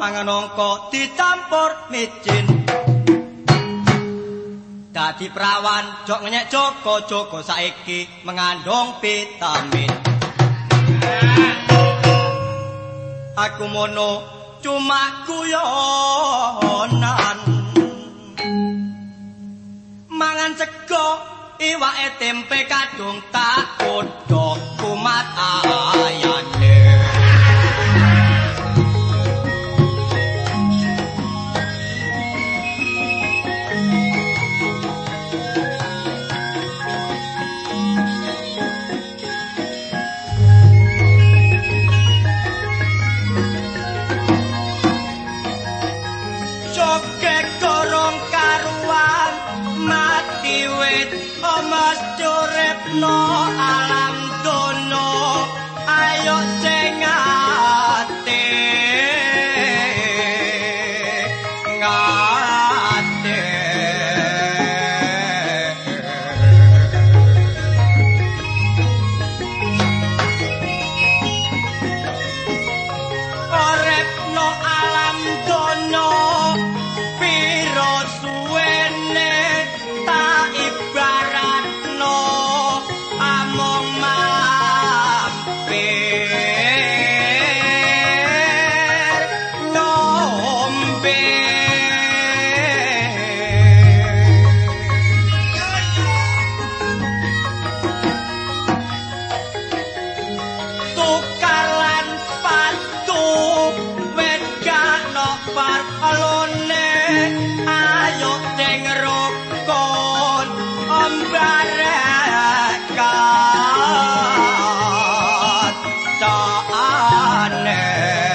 mangan angka dicampur micin. Dadi prawan jok ngenyek Joko saiki mengandung vitamin. Aku mono cuma guyonan. Mangan sego iwake tempe kadung tak godhog kumat ayane. No alam dono ayo sing ngate Orep no alam dono piro suwene tak ibaratno among mampir ngombe tukar lan patu wedano parlone ayo sing rukun ombarekat taane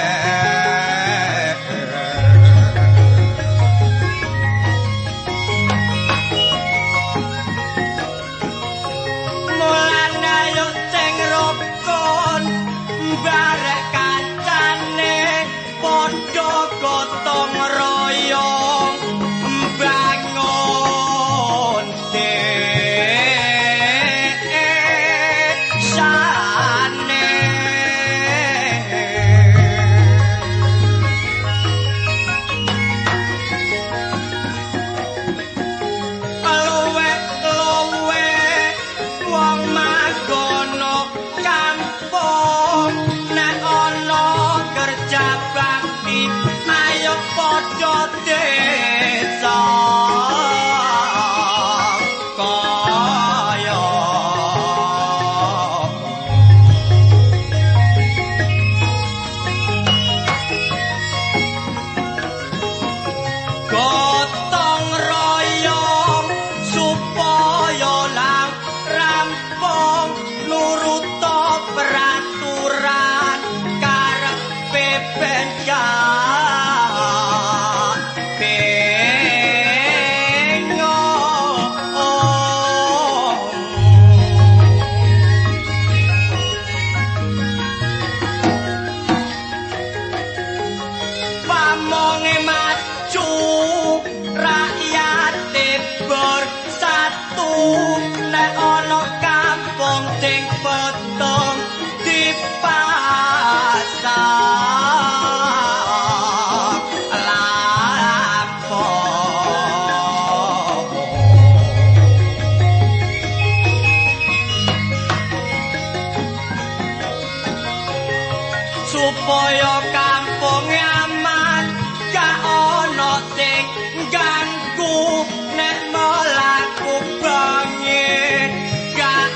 mulane ayo sing rukun barek kancane padha gotong royong bangun desane. Luwe wong magono kampung nek ana kerja bakti ayo padha desa kaya gotong royong supaya lang rampung nuruta peraturan karepe ben pamonge maju rakyat bersatu nek ana kampung sing potong dipasang lampung supaya kampung aman gak ana sing ganggu nek mlaku bengi gak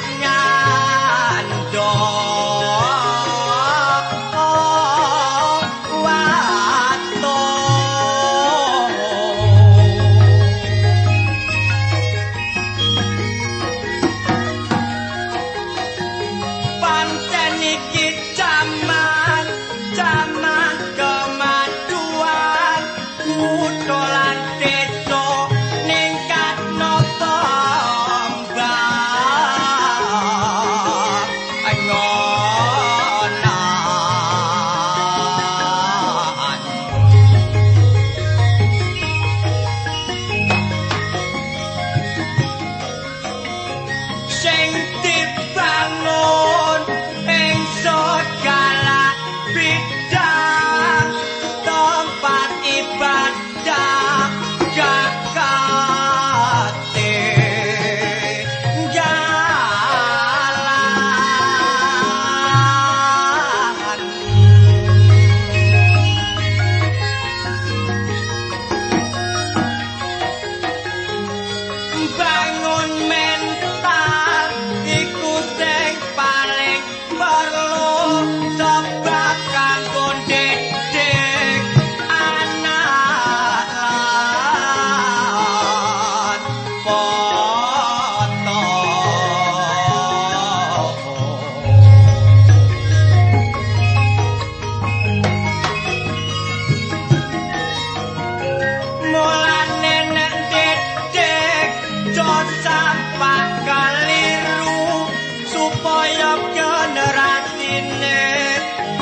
nyandong watung pancen iki jaman kemajuan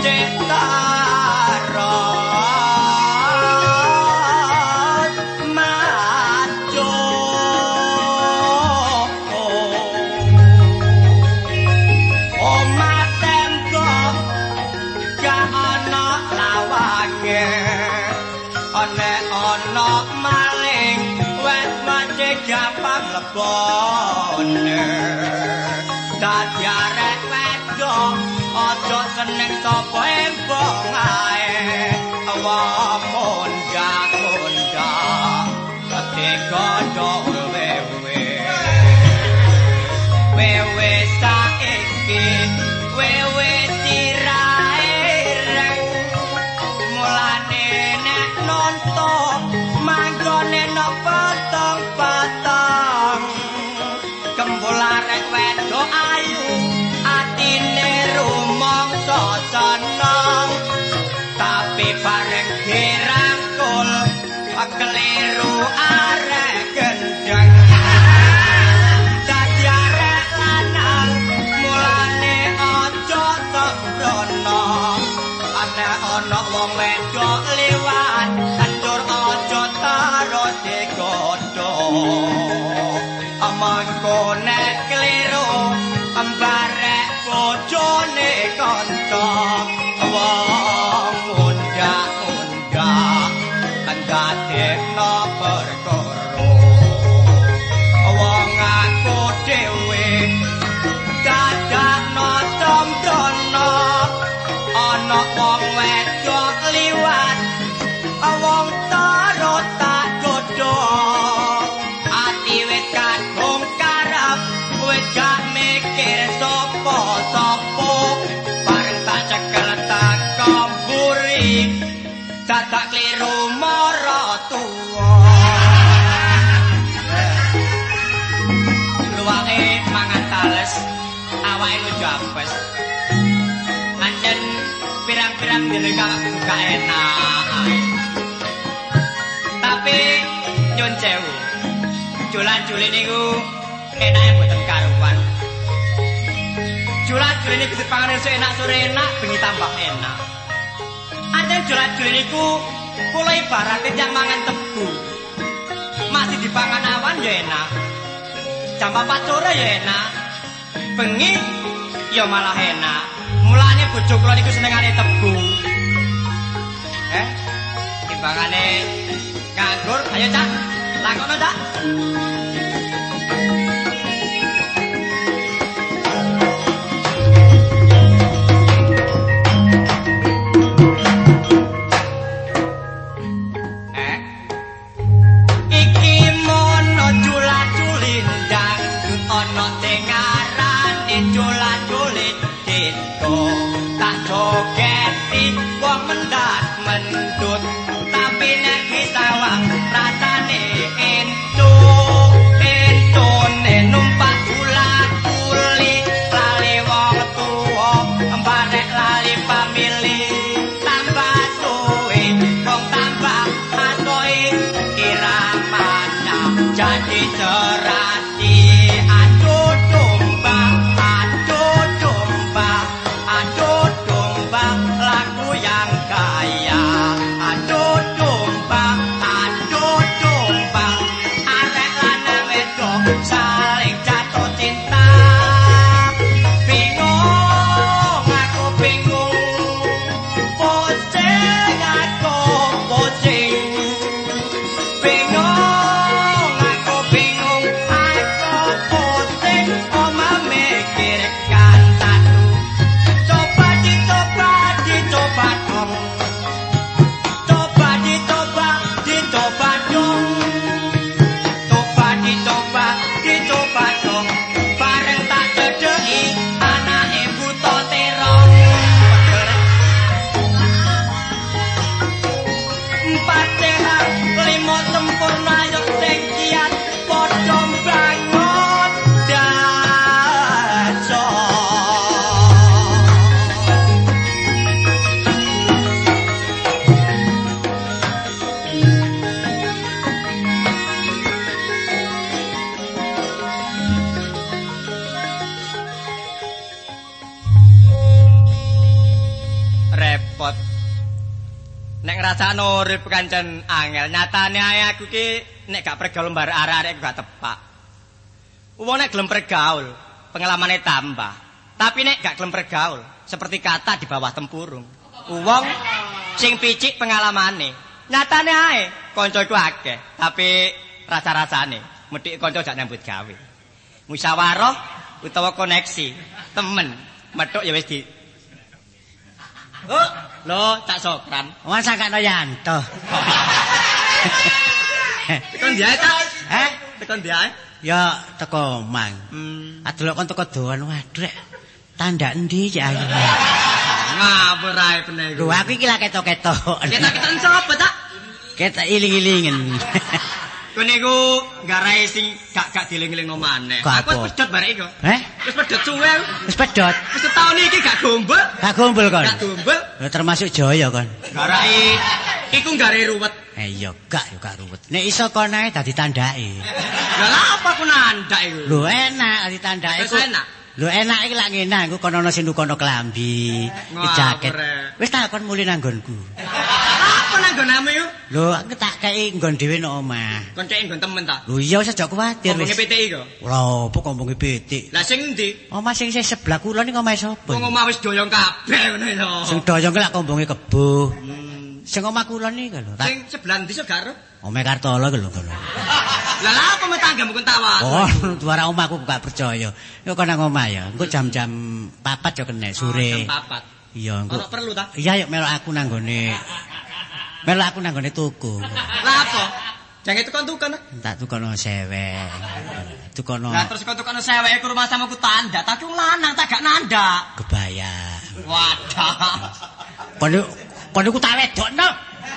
Dadi arek wedok aja seneng sapa embong ae wong mondha-mondha tega wewe saiki wewe sirahe reng mulane nek nonton manggone nok patang-patang kembul arek wedok ayu atine rumangsa seneng tapi bareng dirangkul keliru arek gendeng dadi arek lanang mulane aja sembrono ana wong wedok liwat andur aja taruh digodho mangko nek kliru ambarek bojone kanca wong undang-undang kan dadekno perkara wong aku dhewe dadakno sembrono ana wong wedok liwat wong taruh tak godho ati wis kadung karep wis gak mikir sapa-sapa bareng tak cekel tak kamburi dadak kliru maratuwa luwange mangan tales awake lu jampes anjen pirang-pirang dene gak enak tapi nyun sewu julan-juli niku enake mboten karuan. Julan-juli niku dipangan esuk enak sore enak bengi tambah enak. Anjen julan-juli niku kula ibarate yang mangan tebu. Masih dipangan awan ya enak. Jam 4 sore ya enak. Bengi ya malah enak. Mulane bojo kula niku senengane tebu. Timbangane nganggur, ayo Cak. Lakono Cak. Iki mono jula-julindang ana tengarane jula-julit dito tak jogeti wong mendat mendut tapi nek disawang rasane entone numpak ula-uli lali wong tuwa barek lali pamili tambah suwe wong tambah asoi iramana jadi cerati aduh domba lagu yang kaya aduh domba Nek ngrasakno urip kancen angel, nyatane ae aku ki nek gak pergaul mbar arek-arek gak tepak. Wong nek gelem pergaul, pengalamane tambah. Tapi nek gak gelem pergaul, seperti kata di bawah tempurung. Wong sing picik pengalamane. Nyatane ae kanca iku akeh, tapi rasa-rasane methik kanca jak nyambut gawe. Musyawarah utawa koneksi, temen, methuk ya wis di. Oh, lho Cak Sokran. Wong sakakno Yanto. Tekan dia Cak. Tekan dia. Ya teko Mang. Adelok kon teko doan waduh rek. Tanda endi cak ayu. Ngapur ae bener. Lho aku iki lak ketok-ketok. Ketok-ketok sapa Cak? Ketok iling-ilingen. Kene iku garai sing gak dieling-elingno maneh. Aku wis pedhot barek iku. Wis pedhot suwe. Wis pedhot. Wis setahun iki gak gombol. Gak gombol kon. Gak gombol. Ya termasuk Jaya kon. Garai iku garai ruwet. Iya gak ruwet. Nek iso kon ae dadi tandake. Lah apa ku nandak iku? Lho enak dadi tandake. Wis enak. Lho enak iki lak ngene aku kono ana sing nukono klambi, jaket. Wis tak kon muli nang nggonku. Apa nang nggonmu yo? Lho aku tak kei nggon dhewe nang omah. Kon cek nggon temen ta? Lho iya wis aja kuwatir wis. Ngomongke pitik iku. Lho opo ngomongke pitik? Lah sing endi? Omah sing sebelah kula niku omahe sapa? Wong omah wis doyong kabeh ngono lho. Sing doyong ki lak kombonge kebo. Sing omah kula niku lho. Sing sebelah ndi sok gak ero? Omahe Kartolo ki lho kono. Lah lha apa metanggamu kon tawa? Oh, suara omahku gak percaya. Yo kon nang omah ya. Engko jam-jam 4 yo kena sore. Jam 4. Iya, engko. Ora perlu ta? Iya, yuk melok aku nang gone. Melok aku nang gone tuku. Lah apa? Jange tukon-tukon. Tak tukono sewek. Tukono. Lah terus kok tukono seweke ku rumah sama ku tanda, tak ku lanang tak gak nandak. Kebaya. Wadah. Kon iku tak wedokno.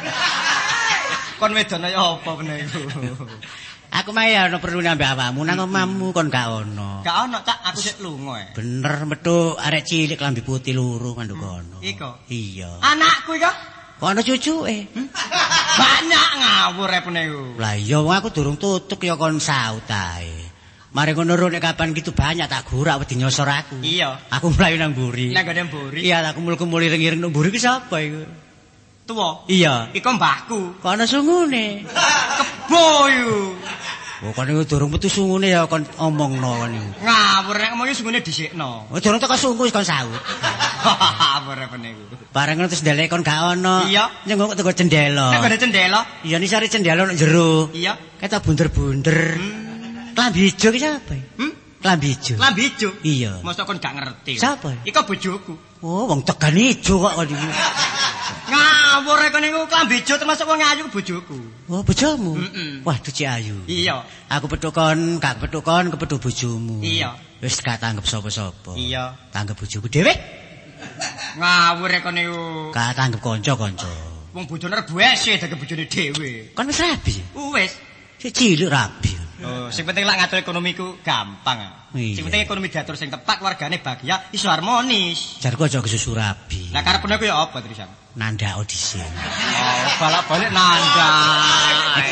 Kon wedono ya apa bener iku? Aku mah ya ono perlu nambah awakmu nang omahmu kon gak ono. Gak ono Cak, aku sik lunga. Bener metu arek cilik klambi putih loro manduk kono. Iko. Iya. Anakku iko. Kok ono cucuke? Banyak ngawur repune iku. Lah iya wong aku durung tutuk ya kon saut ae. Mari ngono nek kapan gitu banyak tak gurak wedi nyosor aku. Iya. Aku mlayu nang mburi. Nang gone mburi. Iya, aku kumpul-kumpul iring-iring nang mburi ki sapa iku? Tuwa. Iya. Iku mbahku. Kok ana sungune? Kebo iku. Oh, kon iku durung metu sungune ya kon omongno kon iku. Ngawur nek ngomongi sungune dhisikno. Oh, durung teko sungku kon saut. Ngawur repune iku. Bareng ngono terus ndelek kon gak ono. Iya. Nyengok teko jendela. Nek gone cendela. Iya, nisare jendela nang jero. Iya. Ketok bunder-bunder. Klambi ijo ki sapa? Klambi ijo. Klambi ijo? Iya. Mosok kon gak ngerti. Sapa? Iku bojoku. Oh, wong tegan ijo kok kon iki. Ngawur rek niku klambi ijo termasuk wong ayu bojoku. Oh, bojomu? Wah, duci ayu. Iya. Aku petukon, gak petukon kepethuk bojomu. Iya. Wis gak tanggep sapa-sapa. Iya. Tanggep bojoku dhewe. Ngawur rek niku. Gak tanggep kanca-kanca. Wong bojone rebuese dadi bojone dhewe. Kon wis rabi. Wis. Sik cilik rabi. Oh, sing penting lak ngatur ekonomiku gampang. Iya. Sing penting ekonomi diatur sing tepat, keluargane bahagia, iso harmonis. Jarku aja kesusu rabi. Lah karepne ku ya apa terusan? Nanda audisi. Oh, balak-balik nandak.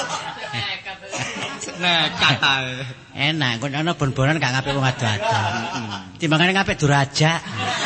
Nekat ae. Enak, kon ana bon-bonan gak ngapik wong ado-ado. Timbangane ngapik durajak.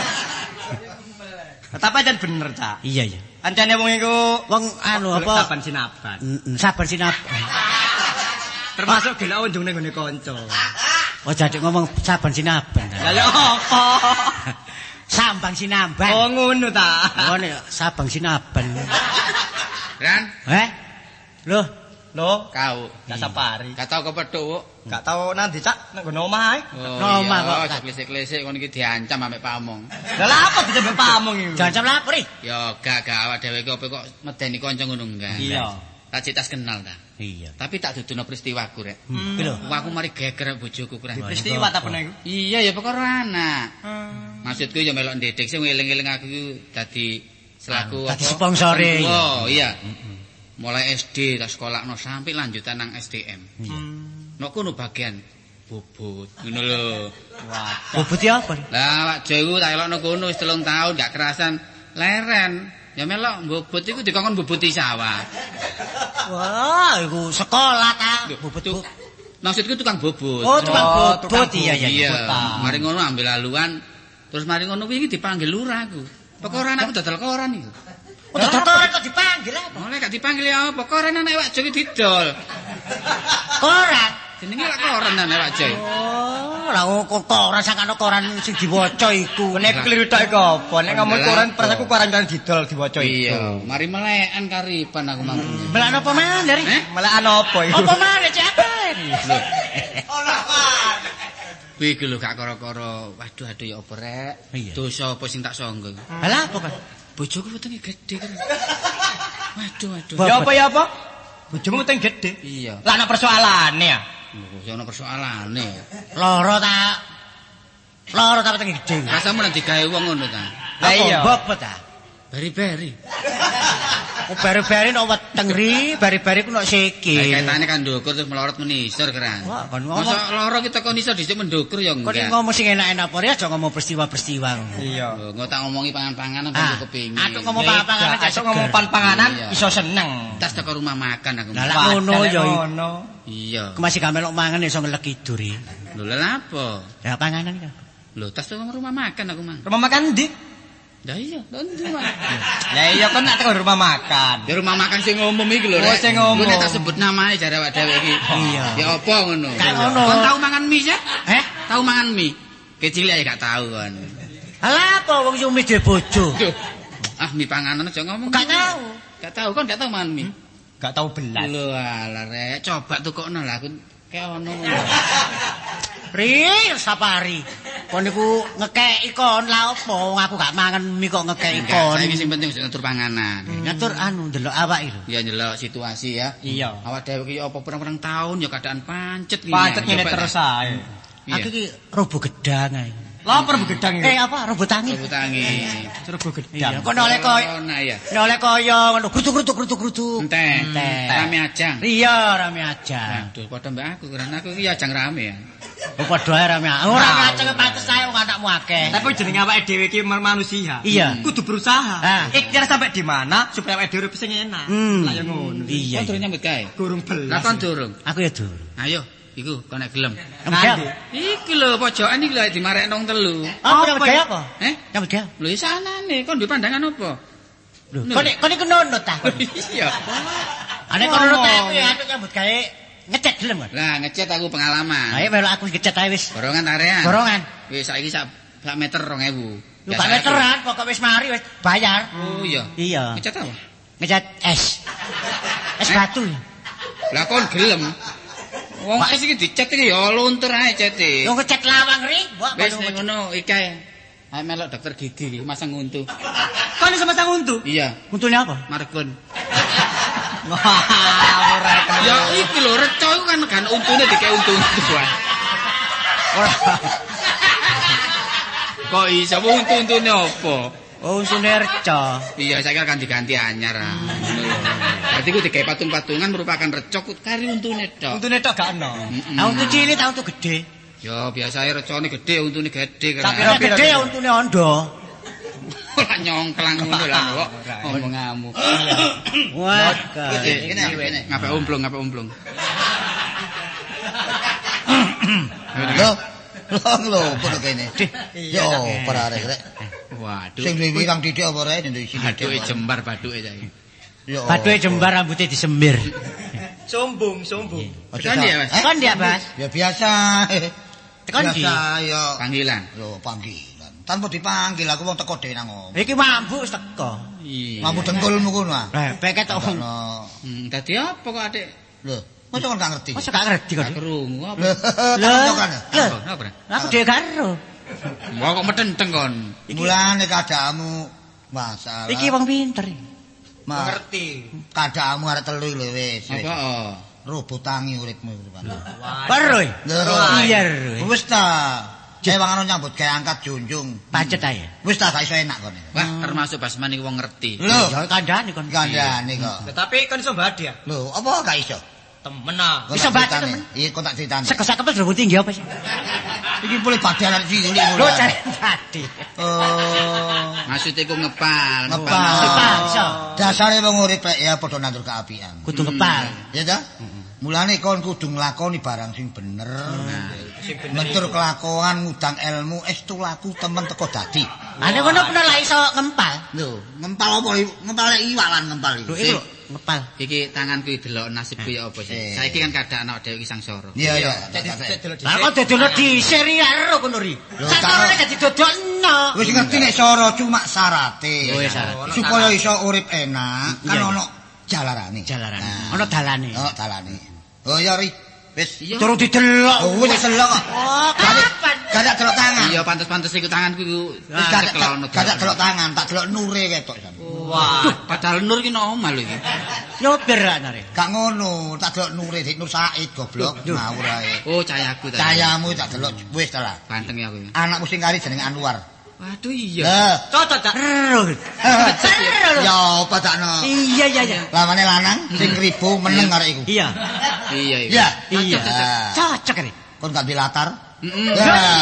Tapi ancen bener, Cak. Iya, iya. Ancene wong iku Wong anu apa? saban sinaban. Sabar sinaban. Termasuk gelek unjung ning gone kanca. Oh, jadi ngomong saban sinaban. Lah ya apa? Sambang sinamban. Oh ngono ta. Oh nek sabang sinaban. Ran? Loh, Lho, Kau. gak sapari. Gak tau kepethuk. Gak tau nanti Cak nang gone omah ae. Nang omah kok. Kok klesik-klesik kon iki diancam ambek pamong. Lah lha apa dijebak pamong iki? jancam lapor iki. Ya gak awak dhewe iki kok medeni kanca ngono enggak. Iya. Tak citas kenal ta. Iya. Tapi tak duduno peristiwaku rek. Iki lho. Aku mari geger bojoku kurang. Peristiwa ta pene iku? Iya ya perkara anak. Maksudku ya melok ndedek sing eling-eling aku iku dadi selaku Dadi sponsore. Oh iya. Mulai SD tak sekolahno sampai lanjutan nang SDM. Nok kono bagian bobot ngono lho. Wah. Bobot ya apa? Lah awak dhewe tak elokno kono wis 3 tahun gak kerasan leren. Ya melok bobot iku dikongkon boboti sawah. Wah, iku sekolah ta. Bobot. Maksudku tukang bobot. Oh, tukang bobot iya. Mari ngono ambil laluan terus mari ngono iki dipanggil lurah aku. Perkara anakku dodol koran iku. Udah koran kok dipanggil apa? Oleh gak dipanggil ya apa? Koran anak Wak Jo didol. Koran. Jenenge lak koran anak Wak Jo. Oh, lah kok koran sakane koran sing diwaca iku. Nek keliru tok iku apa? Nek ngomong koran prasaku koran didol diwaca iku. Iya, mari melekan karipan aku mampu. Melak apa maneh dari? Melekan apa iku? Apa maneh cek apa? Kuwi iki lho gak kara-kara. Waduh aduh ya apa rek? Dosa apa sing tak sangga. Lah apa kan? Bojoku wetenge gedhe kan. Waduh. Ya apa? Bojomu weteng gedhe. Iya. Lah ana persoalane ya. Ya ana persoalane. Loro ta wetenge gedhe. Rasamu nek digawe wong ngono ta. Lah iya. Bobot ta. Bari-bari. Oh bari-bari nek weteng ri, bari-bari ku nek sikil. Kaitane kan ndukur terus melorot menisor keran. Wah, kon ngomong. Masa loro kita kon iso dhisik mendukur ya Kok enggak. ngomong sing enak-enak apa aja ngomong peristiwa-peristiwa. Iya. Lho, engko tak ngomongi pangan-panganan ben kepingin. Atuk ngomong panganan aja Asuk ngomong panganan Iya. iso seneng. Tas teko rumah makan aku. Lah lak ngono ya. Ngono. Iya. Ku masih gamelok mangan iso ngelek iduri. Lho lha apa? Ya panganan iki. Lho tas teko rumah makan aku mang. Rumah makan ndi? Lah iya, ndi mang. Lah iya kan nak teko rumah makan. Ya rumah makan sing ngomong iki lho. Oh, sing ngomong. Nek tak sebut namane jare awak dhewe iki. Iya. Ya apa ngono? Gak ngono. Kon tau mangan mie ya? Tahu Mangan mie. Kecil ya gak tau kon. Lah apa wong sing duwe bojo? Duh. Ah mie panganan aja ngomong. Gak tahu. Gak tau kon gak tau mangan mie. Gak tau belas. Lho alah rek, coba tukokno lah aku kayak ono. Ri, sapari. Kon niku ngekeki kon lah apa? Wong aku gak mangan mie kok ngekeki kon. Saiki sing penting wis ngatur panganan. Ngatur ndelok awak iki lho. Ya ndelok situasi ya. Iya. Awak dhewe iki apa pirang-pirang tahun ya keadaan pancet ngene. Pancet ngene Coba terus deh. ae. Iya. Aku iki robo gedang ae. Lapar begedang iki. Apa robo tangi? Robo tangi. Serbu Iya, gedang. kok oleh koyo Nah ya. oleh koyo ngono grutuk. Enteng. Enteng. Rame ajang. Iya, rame aja. Aduh, padha mbak aku karena aku iki ajang rame ya. Oh padha ae rame. Ora ngaceng pantes ae wong anakmu akeh. Tapi jenenge awake dhewe iki manusia. Iya. Kudu berusaha. Ah. Ikhtiar sampai di mana supaya awake dhewe sing enak. Lah ya ngono. Iya. Kon durung nyambut gawe. Gurung Lah belas. kon durung. Aku ya dur. Ayo, iku kon nek gelem. Nanti. Iki lho pojokan iki lho dimarekno wong telu. Apa nyambut gawe apa? Eh? Nyambut gawe. Lho sanane kon duwe pandangan apa? Lho, kon iku nonot ta. Iya. Ane kon nonot aku ya aku nyambut gawe ngecat gelem kan. Lah ngecet aku pengalaman. Ayo melok aku ngecat ae wis. Gorongan tarean. Gorongan. Wis saiki sak meter 2000. Lu gak meteran pokok wis mari wis bayar. Oh iya. Iya. Ngecat apa? Ngecat es. Es batu. Lah kon gelem. Wong es iki dicet iki ya luntur ae cete. Yo ngecat lawang ri, mbok Wis ning ngono iki ae. Ayo melok dokter gigi iki masang untu. Kon iso masang untu. Iya, untune apa? Margon. Wah, ora kenal. Ya iki lho reca iku kan untune dikek untu-untu wae. Ora. Kok iso untu-untune apa? Oh, untune reca. Iya, saiki kan diganti anyar. Berarti ku dikek patung-patungan merupakan reca ku kari untune tok. Untune tok gak ono. Ah untu cilik ta untu gede? Ya biasae recane gedhe untune gedhe Tapi kan. Gede ya untune ondo. Ora nyongklang ngono lah kok. Omonganmu. Wah, Kene ngapik umplung. Lho, padha kene. Yo, parare rek. Waduh. Sing duwe wirang didik apa rek ndek sini. Baduke jembar baduke saiki. Yo. Baduke jembar rambutnya disembir. Sombong. Tekan ya, Mas? Kon dia, Bas. Ya biasa. Tekan di. Biasa yo. Panggilan. Yo panggilan. Tanpa dipanggil aku wong teko dhewe nang ngomong. Iki mambu wis teko. Iya. Mampu dengkulmu kono ah. Peket tok. Ono. Dadi apa kok Adik? Lho, mosok kon gak ngerti. Masa gak ngerti kok. Gak krungu apa? Lho, kan. Apa? Aku dhewe karo. Wah kok medenteng kon. Mulane kadhamu masalah. Iki wong pinter. Ngerti. Kadhamu arek telu lho wis. Apa? Robot tangi uripmu iku kan. Baru. Lho. Iya. Wis ta. Cewangan nyambut gawe angkat junjung. Pacet ae. Wis ta gak iso enak kene. Wah, termasuk Basman iki wong ngerti. Lho, Ya kandhane kon. kandhane kok. Tapi kon iso mbadi ya. Lho, apa gak iso? Temen ah. Kok Iso tak baca, critani? temen. Iya, kok tak critani. Sekesakepel drone tinggi apa sih? Iki boleh badalan cilik Lho cari tadi. Oh. Maksudnya ku ngepal. Ngepal, iso. Dasare wong urip rek ya padha nandur keapian. Kudu ngepal. Ya ta? Mulane kon kudu nglakoni barang sing bener. Metur kelakuan ngudang ilmu estu laku temen teko dadi. Ane kono pernah lah iso ngempal. Lho, ngempal apa ngempal iwak lan ngempal Lho iki lho ngepal. Iki tanganku delok nasibku ya apa sih. Saiki kan kadang anak dhewe iki sangsara. Iya iya. Lah kok dodono di serial kono ri. Sangsara dadi dodokno. Wis ngerti nek soro cuma syarate. Oh, syarat. Supaya iso urip enak kan ono jalarane. Jalarane. Ono dalane. Oh, dalane. Oh ya ri. Wis Turu didelok. Oh, wis delok kok. Oh, kapan? Gak delok tangan. Iya pantes-pantes iku tanganku iku Wis gak delok tangan, tak delok nure ketok jan. Wah, padahal Nur ki nang omah lho iki. Nyober anare. Gak ngono, tak delok nure Dik Nur Said goblok ngawur ae. Oh, cahayaku ta. Cahayamu tak delok wis ta lah. Ganteng ya aku iki. Anakmu sing kari jenenge Anwar. Waduh iya. Lah, Cocok tak? ya apa dakno? Iya iya iya. Lamane lanang sing kribo meneng arek iku. Iya. Iya iya. Ya, Iya. Ah. Cocok ini. Kon gak dilatar. Heeh.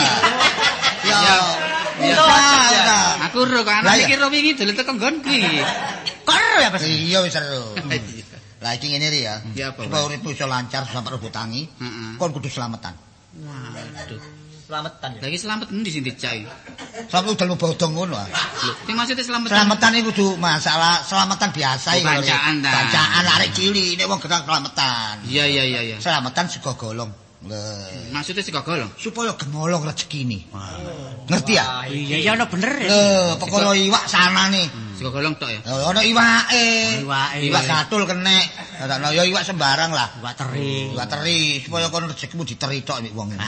Ya. Iya. Ya. Aku ro kan Lah, anak iya. iki ro wingi dolen tekan nggonku iki. Karo ya, Mas. Iya wis seru. Lah iki ngene ri ya. Ya, apa, Supaya uripmu iso lancar sampe rebut tangi, Heeh. kon kudu selametan. Waduh. Slametan ya. Lagi selamat endi sing dicak iki? Sampe udah bodong ngono. ah. Lho, sing maksudnya selamat. Selamatan iku kudu masalah selamatan biasa iki. Bancaan ta. Bancaan arek cilik nek wong gedang selamatan. Iya iya iya iya. Selamatan sego golong. Lah, Maksudnya sego golong. supaya gemolong rezekine. Ngerti ya? Iya iya ono bener ya. Perkara iwak sanane. Sego golong tok ya. Ono iwake. Iwake. Iwak gatul kenek. Ono ya iwak sembarang lah. Iwak teri. Iwak teri supaya kon rezekimu diteri tok nek wong.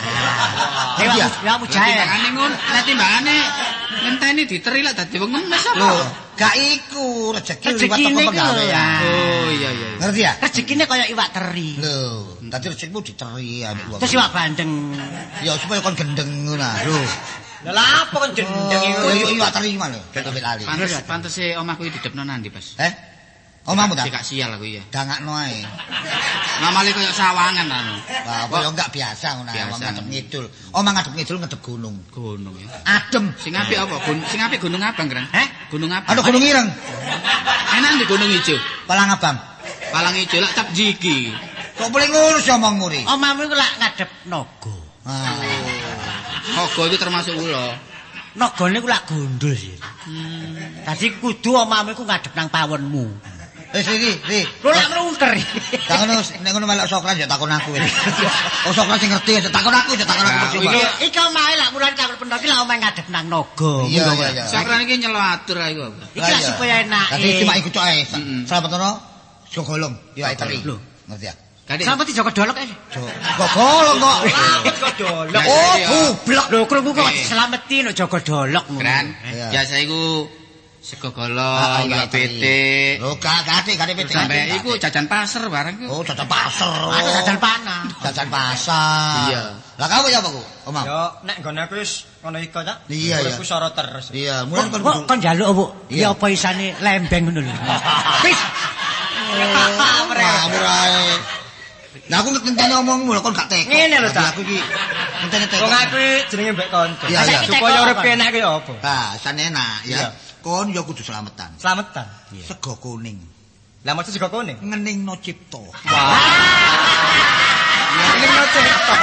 Ya mujae. Timbangane ngono, nek timbangane ngenteni diteri lak dadi wong ngemes apa? Lho, gak iku rezeki liwat teko Rezekine penggawean. Oh iya iya. Ngerti ya? Rezekine kaya iwak teri. Lho, dadi rezekimu diteri ambek wong. Terus iwak bandeng. Ya supaya kon gendeng ngono ah. Lho. Lah apa kon jendeng iku? Oh, iwak teri mana? Sampai lali. Pantes omahku iki didepno nandi, Bas. Omahmu ta? Cekak sial aku iya. Dangakno ae. Ngamali koyo sawangan anu. Wah, apa ya enggak biasa ngono Biasa. omah ngadep ngidul. Omah ngadep ngidul ngadep gunung. Gunung ya. Adem. Sing apik apa? Sing apik Gunung Abang, Kran? Gunung Abang. Ada gunung ireng. Enak di Gunung Ijo. Palang Abang. Palang Ijo lak cap jiki. Kok boleh ngono sih omongmu ri? Omahmu iku lak ngadep naga. Ogo itu termasuk ula. Nagane iku lak gondol sih. Dadi kudu omahmu iku ngadep nang pawonmu. Ri. Lho lak mlungker. Tak ngono nek ngono melok Sokran ya takon aku. Oh Sokran sing ngerti ya takon aku percuma. Iki omahe lak mulane takon pendoki lak omahe ngadep nang naga. Iya. Sakran iki nyelo atur ae kok. Iki lak supaya enak. Dadi cuma iku tok ae. Selametno sego golong iwak teri. Ngerti ya? Sampe dijogo dolok ae. Kok golong kok. Kok dolok. Oh, bublek. Lho krungu kok dislameti nek jogo dolok ngono. Kran. Biasa iku sego golong, iwak pitik. Lho gak pitik. Sampai iku jajan pasar bareng ku. Oh, jajan pasar. Ada jajan panah. Jajan pasar. Iya. Lah kamu ya apa ku? Omah. Yo nek nggone aku wis ngono iku ta. Iya, iya. Aku soro terus. Iya, mulai kon Kok kon njaluk opo? Iya. Ya apa isane lembeng ngono lho. Wis. Ngawur ae. Lah aku ngenteni omongmu lho kon gak teko. Ngene lho, Ta. Aku iki ngenteni teko. Wong aku jenenge mbek kanca. Iya, iya. Supaya urip enak ku ya apa? Ah, san enak ya. Iya. Kon ya kudu slametan. Slametan. Sego kuning. Lah maksud sego kuning. Ngeningno cipta. Wah. Ini ngoceh.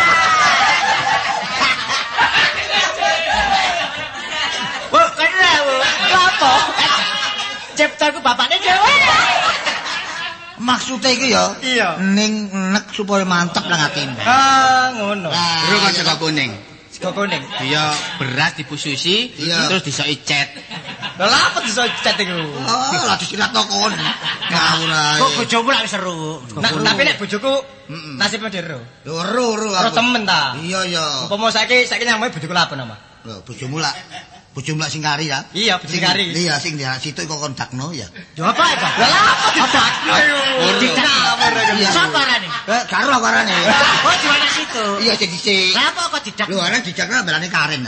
Wah, kena apa? Ciptaku bapakne dhewe. Maksudnya iki ya, Iya. ning nek supaya mantep nang atimu. Ah, ngono. Terus kan sego kuning. Sego kuning. Iya, beras dipususi, Iya. terus disoki cet. Lah lha apa iso cet iku? Oh, lah disiratno kon. Ngawur ae. Kok bojomu lak wis seru. Nah, tapi nek bojoku nasibnya dhewe. Yo ero Karo temen ta. Iya ya. Umpama saiki nyampe bojoku lapo nama? Lho, bojomu lak sing kari ya. Iya, bojo kari. Iya, sing diarak situ kok kondakno ya. Yo apa itu? Lah lha apa didakno iku? Sapa arane? Karo awarane. Oh, jualan situ. Iya, sing dhisik. Lah apa kok didak? Lho, ana dijakna belane Karen.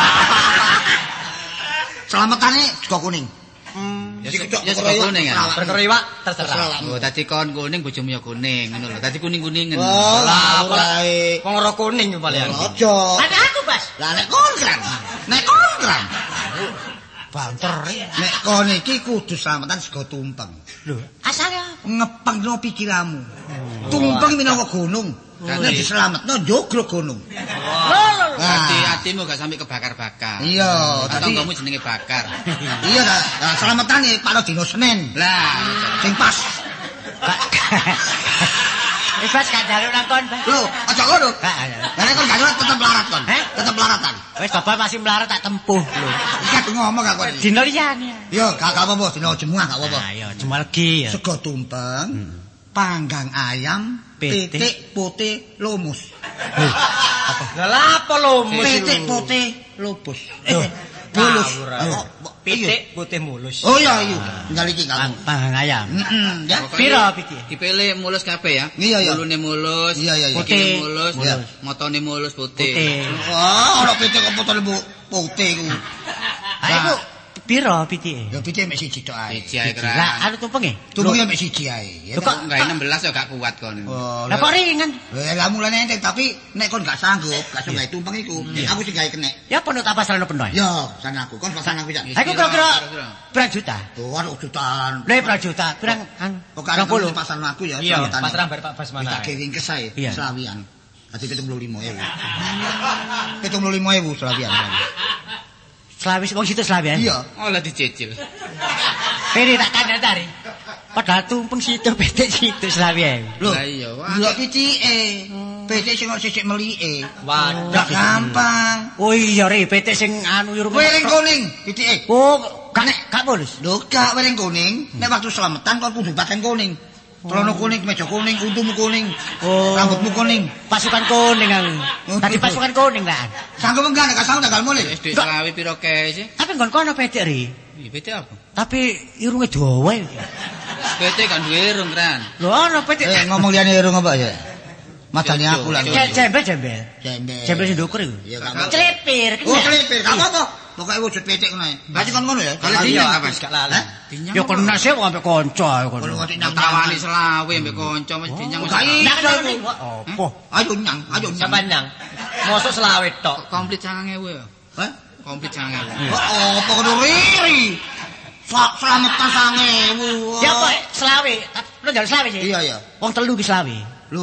Selamatane sego kuning. Ya sego kuning ya. Perkara iwak terserah. Oh, dadi kon kuning bojomu ya kuning ngono lho. Dadi kuning-kuningen. Oh, lah ora. Wong ora kuning paling. Aja. Ada aku, Bas. Lah nek kon kan. Banter. Nek kon iki kudu slametan sego tumpeng. Lho, asale apa? Ngepengno pikiranmu. Tumpeng minangka gunung. Nek dislametno joglo gunung. Lho, Hati-hatimu gak sampai kebakar-bakar. Iya, tanggamu jenenge bakar. Iya ta, nah, selametane Pak dino Senin. Lah, sing pas. Pas gak jaluk nang kon, Pak. Lho, aja ngono. Nek kon gak jaluk tetep larat kon. Tetep laratan. Wis bapak masih melarat tak tempuh lho. Iki ngomong gak kon. Dino liyane. Yo, gak apa-apa, dino Jumat gak apa-apa. Ayo, Jumat legi ya. Sego tumpeng, panggang ayam, pitik putih lumus. Lah apa lumus? Pitik putih lupus. Mulus. Pitik putih mulus. Oh iya iya. Tinggal iki kamu. Panggang ayam. Ya. Piro iki? Dipilih mulus kabeh ya. Iya. Mulune mulus, putih mulus, motone mulus putih. Wah, ora pitik kok putih putih ku. Ayo piro pitike? Ya pitik mek siji tok ae. Siji ae kira. Lah anu tumpenge? Tumpenge mek siji ae. Kok enggak 16 ya gak kuat kon. Lah kok ringan? Lah mulane enteng tapi nek kon gak sanggup, gak iso gawe tumpeng iku, aku sing gawe kenek. Ya penuh tak pasrane penuh. Ya, sana aku. Kon pasang aku ya. Aku kira-kira berapa juta? Waduh jutaan. Lah berapa juta? Pirang anu? Pokoke aku pasang aku ya. Iya, pasrah bare Pak Basmana. Tak ringkes ae, Iya. selawian. Dadi 75.000. 75.000 selawian. Selawis wong situ selawian. Iya. Oh lah dicicil. Ini tak kandhani. Padahal tumpeng situ pitik situ selawian. Lho, Lah iya, wah. lho pitike. Pitik sing sisik melike. Waduh. Gak gampang. Oh iya re pitik sing anu yo Wereng kuning pitike. Oh, gak mulus. Lho, gak wereng kuning. Nek waktu selamatan kon kudu paten kuning. Celana kuning, meja kuning, untumu kuning, rambutmu kuning. Pasukan kuning aku. Tadi pasukan kuning lah. Sanggup enggak nek kasang tanggal mulai. SD selawi piro kae sih? Tapi nggon kono pitik ri. Pitik apa? Tapi irunge dawa. Pitik kan duwe irung kan. Lho ono pitik. Ngomong liyane irung apa ya? Madani aku lah. Jembel. Jembel. Jembel sing ndukur iku. Ya gak. Celipir. Oh, celipir. Gak apa-apa. Pokoke wujud pitik ngono ae. Berarti kon ngono ya? Kalau dinyang apa? Gak lali. Dinyang. Ya kon nasib wong ambek kanca kon. Kalau ngerti nyang tawani selawe mbek kanca mesti dinyang. Gak iso iku. Apa? Ayo nyang. Sampai nyang. Mosok selawe tok. Komplit 9.000 ya. Hah? Komplit 9.000. Oh, apa kudu riri? Slametan 9.000. Ya kok selawe. Lu njaluk selawe sih? Iya. Wong telu ki selawe. Lho.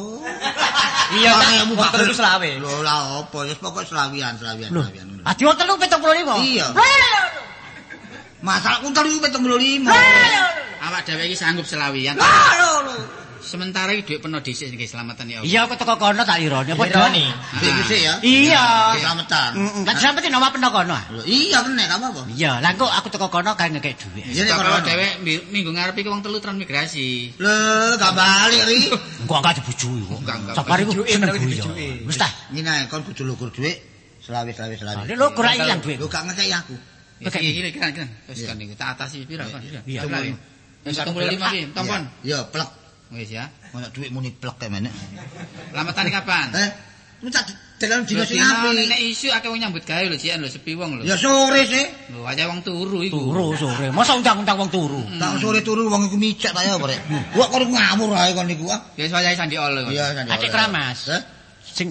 Iya tak wong telu selawe. Lho lah apa ya pokoke selawian. Ati wong telu 75. Iya. Masalah kuntal itu 75. Awak dhewe iki sanggup selawian. Lho. Sementara iki dhuwit peno dhisik sing selamatan ya. Iya aku teko kono tak ironi apa Ironi. Sik ya. Iya. Keselamatan. Lah sampeyan nomor peno kono. Lho iya kena gak apa-apa. Iya, lah kok aku teko kono kan ngekek dhuwit. Iya nek Kalau kono. dhewe minggu ngarep iki wong telu transmigrasi. Lho gak balik ri. Engko gak dibujui kok. Enggak. Sapari ku seneng dibujui. guyu. Wis ta. Ngene kon kudu lugur dhuwit selawi. Lah lho ora ilang dhuwit. Lho gak ngekeki aku. Iki kan. Wis kan niku tak atasi piro kan. Iya. Wis 75 iki, tompon. Ya plek. Wis ya. Ono dhuwit muni plek kaya menek. Lamatane kapan? Lu tak dalam dino sing Nek apik. isu akeh wong nyambut gawe lho jian lho sepi wong lho. Ya sore sih. Lho aja wong turu iku. Turu sore. Masa undang-undang wong turu. Tak sore turu wong iku micak ta ya apa rek. Wah kok ngawur ae kon niku ah. Ya wayahe sandi ol. Iya sandi. Adik Kramas. Hah? Sing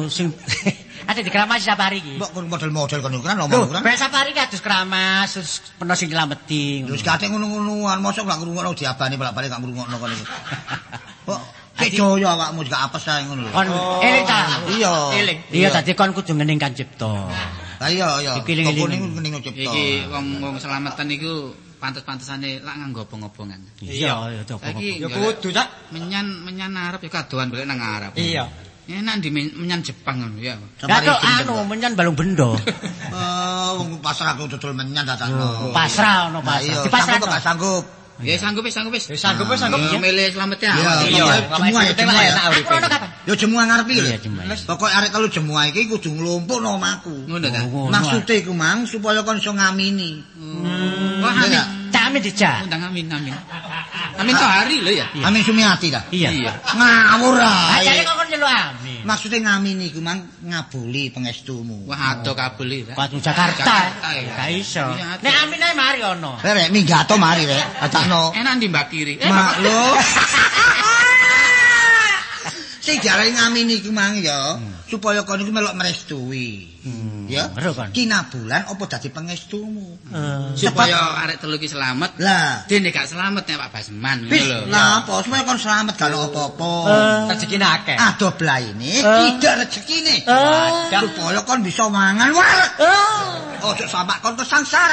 Adik di Kramas Sapari iki. Mbok kon model-model kon niku kan Lho, ngomong kan. ben Sapari ki adus Kramas terus peno sing nylameti. Terus kate ngono-ngonoan, mosok gak ngrungokno diabani bolak-balik gak ngrungokno kon niku. Kok kejoyo awakmu gak apes ae ngono lho. Kon eling ta? Iya. Eling. Iya tadi kon kudu ngeningkan cipta. Lah iya. Iki eling-eling. Kuning kening cipta. Iki wong selamatan iku pantes-pantesane lak nganggo obong-obongan. Iya, coba. Saiki Ya kudu tak. menyan Arab ya kadoan balik nang Arab. Iya. Enak di menyan Jepang ngono ya. Lah kok anu menyan balung bendo. Wong pasrah aku dodol menyan dadakno. Pasrah ono pasrah. Di pasrah Gak sanggup. Ya sanggup wis. Sanggup. Ya milih slamet ya. Iya. Semua enak Aku ono kapan? Yo jemuah ngarep iki lho. Iya, jemuah. Pokoke arek telu jemuah iki kudu nglumpukno omahku. Ngono ta. Maksude iku mang supaya kon iso ngamini. Wah, Iya. Cami dijak. undang amin. Amin to hari lho ya. Amin Sumiati ta? Iya. Ngawur Ajare ae. kok kon nyeluk amin. Maksude ngamini iku mang ngabuli pangestumu. Wah, ado kabel iki. Patu Jakarta. Jakarta, ya. Gak iso. Iya, Nek amin ae mari ono. Rek minggato mari rek. Adakno. Enak ndi Mbak Kiri? Mak lho. Sing diarani ngamini iku mang ya, supaya kon iku melok mrestui. Ya. Kinabulan apa dadi pengestumu. Supaya arek telu iki selamat. Lah, dene gak selamat nek Pak Basman ngono lho. Lah apa supaya kon selamat gak ono apa-apa. Rezekine akeh. Adoh blaine tidak rezekine. Supaya kon bisa mangan wareg. Ojo sampak kon kesangsara.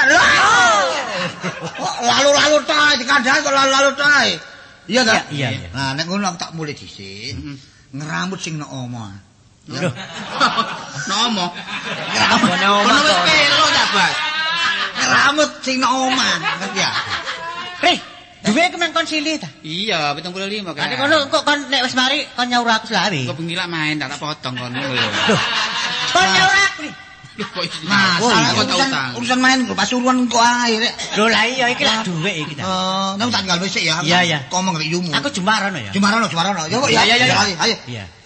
Lalu-lalu tae dikandhani kok lalu-lalu tae. Iya ta? Iya. Nah nek ngono aku tak mulai dhisik. Ngeramut sing nek omah. Lho. Nomo. Ono Ono wis pelo ta, Bas? Ngeramut sing nek omah, ngerti ya? Rih, duwe kemen kon silih ta? Iya, 75 kan. Nek kono kok kon nek wis mari kon nyaur aku selawe. Kok bengi lak main tak potong kono lho. Loh. Kon nyaur aku. Lho kok iki. Mas, urusan main kok pasuruan kok ae rek. Lho lah iya iki lak duwe iki ta. Nek tak tinggal wis ya. Iya. Ngomong rek yumu. Aku Jumarono ya. Jumarono. Ya kok ya. Iya. Ayo. Iya.